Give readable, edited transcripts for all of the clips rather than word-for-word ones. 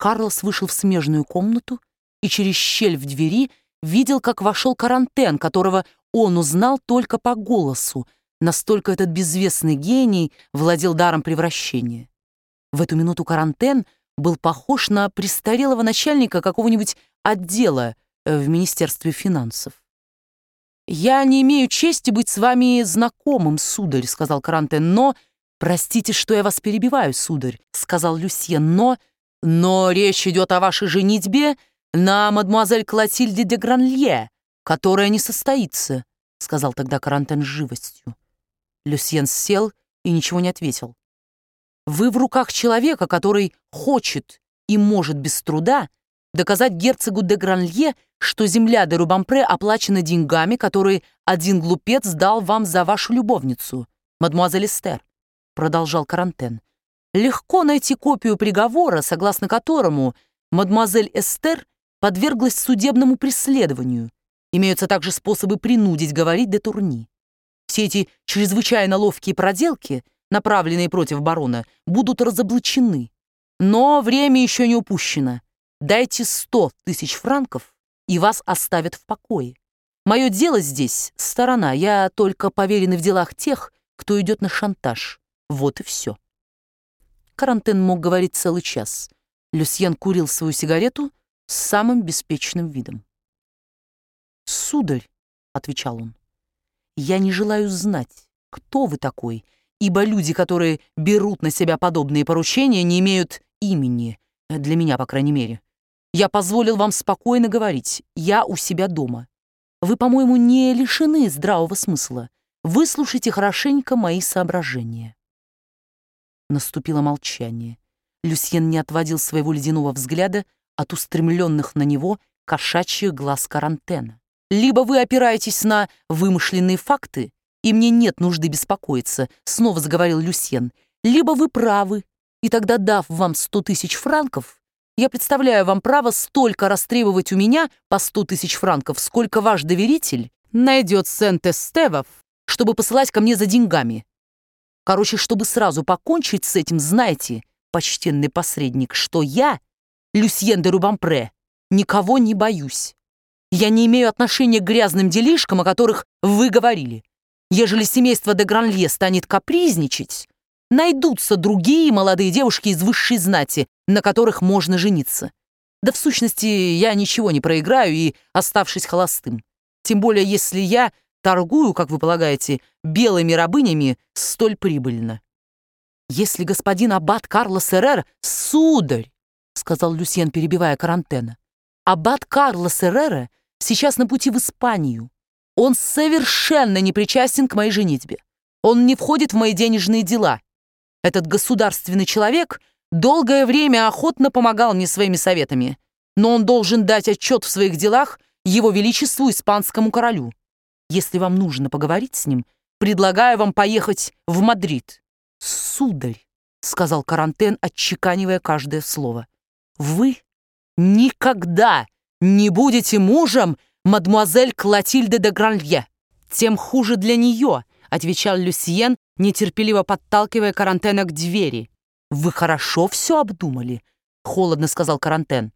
Карлос вышел в смежную комнату и через щель в двери видел, как вошел Карантен, которого он узнал только по голосу. Настолько этот безвестный гений владел даром превращения. В эту минуту Карантен был похож на престарелого начальника какого-нибудь отдела в Министерстве финансов. «Я не имею чести быть с вами знакомым, сударь», — сказал Карантен, «но...» «Простите, что я вас перебиваю, сударь», — сказал Люсьен, «но речь идет о вашей женитьбе на мадемуазель Клотильде де Гранлье, которая не состоится», — сказал тогда Карантен с живостью. Люсьен сел и ничего не ответил. «Вы в руках человека, который хочет и может без труда доказать герцогу де Гранлье, что земля де Рубампре оплачена деньгами, которые один глупец дал вам за вашу любовницу, мадемуазель Эстер», — продолжал Карантен. «Легко найти копию приговора, согласно которому мадемуазель Эстер подверглась судебному преследованию. Имеются также способы принудить говорить де Турни. Все эти чрезвычайно ловкие проделки, направленные против барона, будут разоблачены. Но время еще не упущено. Дайте 100 000 франков, и вас оставят в покое. Мое дело здесь — сторона. Я только поверенный в делах тех, кто идет на шантаж. Вот и все». Карантен мог говорить целый час. Люсьен курил свою сигарету с самым беспечным видом. «Сударь», — отвечал он, — «я не желаю знать, кто вы такой, ибо люди, которые берут на себя подобные поручения, не имеют имени, для меня, по крайней мере. Я позволил вам спокойно говорить, я у себя дома. Вы, по-моему, не лишены здравого смысла. Выслушайте хорошенько мои соображения». Наступило молчание. Люсьен не отводил своего ледяного взгляда от устремленных на него кошачьих глаз Карантена. «Либо вы опираетесь на вымышленные факты, и мне нет нужды беспокоиться», — снова заговорил Люсьен, «либо вы правы, и тогда, дав вам 100 000 франков, я представляю вам право столько растребовать у меня по 100 000 франков, сколько ваш доверитель найдет Сент-Эстевов, чтобы посылать ко мне за деньгами. Короче, чтобы сразу покончить с этим, знайте, почтенный посредник, что я, Люсьен де Рубампре, никого не боюсь. Я не имею отношения к грязным делишкам, о которых вы говорили. Ежели семейство де Гранлье станет капризничать, найдутся другие молодые девушки из высшей знати, на которых можно жениться. Да в сущности, я ничего не проиграю и оставшись холостым. Тем более, если я торгую, как вы полагаете, белыми рабынями столь прибыльно». «Если господин аббат Карлос Эррера...» «Сударь», — сказал Люсьен, перебивая Карантена, «аббат Карлос Эррера сейчас на пути в Испанию. Он совершенно не причастен к моей женитьбе. Он не входит в мои денежные дела. Этот государственный человек долгое время охотно помогал мне своими советами, но он должен дать отчет в своих делах его величеству испанскому королю. Если вам нужно поговорить с ним, предлагаю вам поехать в Мадрид». «Сударь», — сказал Карантен, отчеканивая каждое слово, «вы никогда не будете мужем мадемуазель Клотильды де Гранлье». «Тем хуже для нее», — отвечал Люсьен, нетерпеливо подталкивая Карантена к двери. «Вы хорошо все обдумали», — холодно сказал Карантен.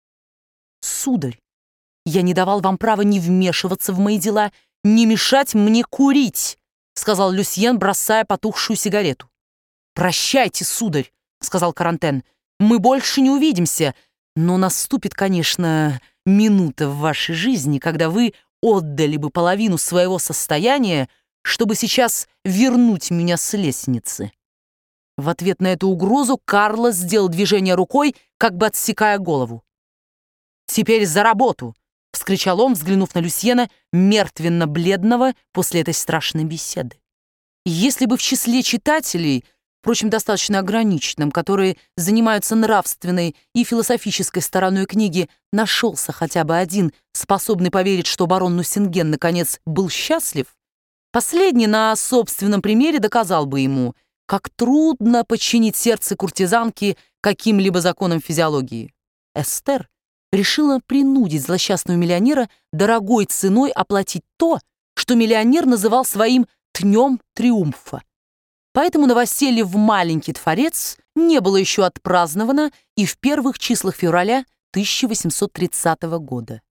«Сударь, я не давал вам права не вмешиваться в мои дела, не мешать мне курить», — сказал Люсьен, бросая потухшую сигарету. «Прощайте, сударь», — сказал Карантен, — «мы больше не увидимся, но наступит, конечно, минута в вашей жизни, когда вы отдали бы половину своего состояния, чтобы сейчас вернуть меня с лестницы». В ответ на эту угрозу Карлос сделал движение рукой, как бы отсекая голову. «Теперь за работу!» — вскричал он, взглянув на Люсьена, мертвенно-бледного после этой страшной беседы. Если бы в числе читателей, впрочем, достаточно ограниченным, которые занимаются нравственной и философической стороной книги, нашелся хотя бы один, способный поверить, что барон Нуссинген наконец был счастлив, последний на собственном примере доказал бы ему, как трудно подчинить сердце куртизанки каким-либо законам физиологии. Эстер решила принудить злосчастного миллионера дорогой ценой оплатить то, что миллионер называл своим «днем триумфа». Поэтому новоселье в маленький дворец не было еще отпраздновано и в первых числах февраля 1830 года.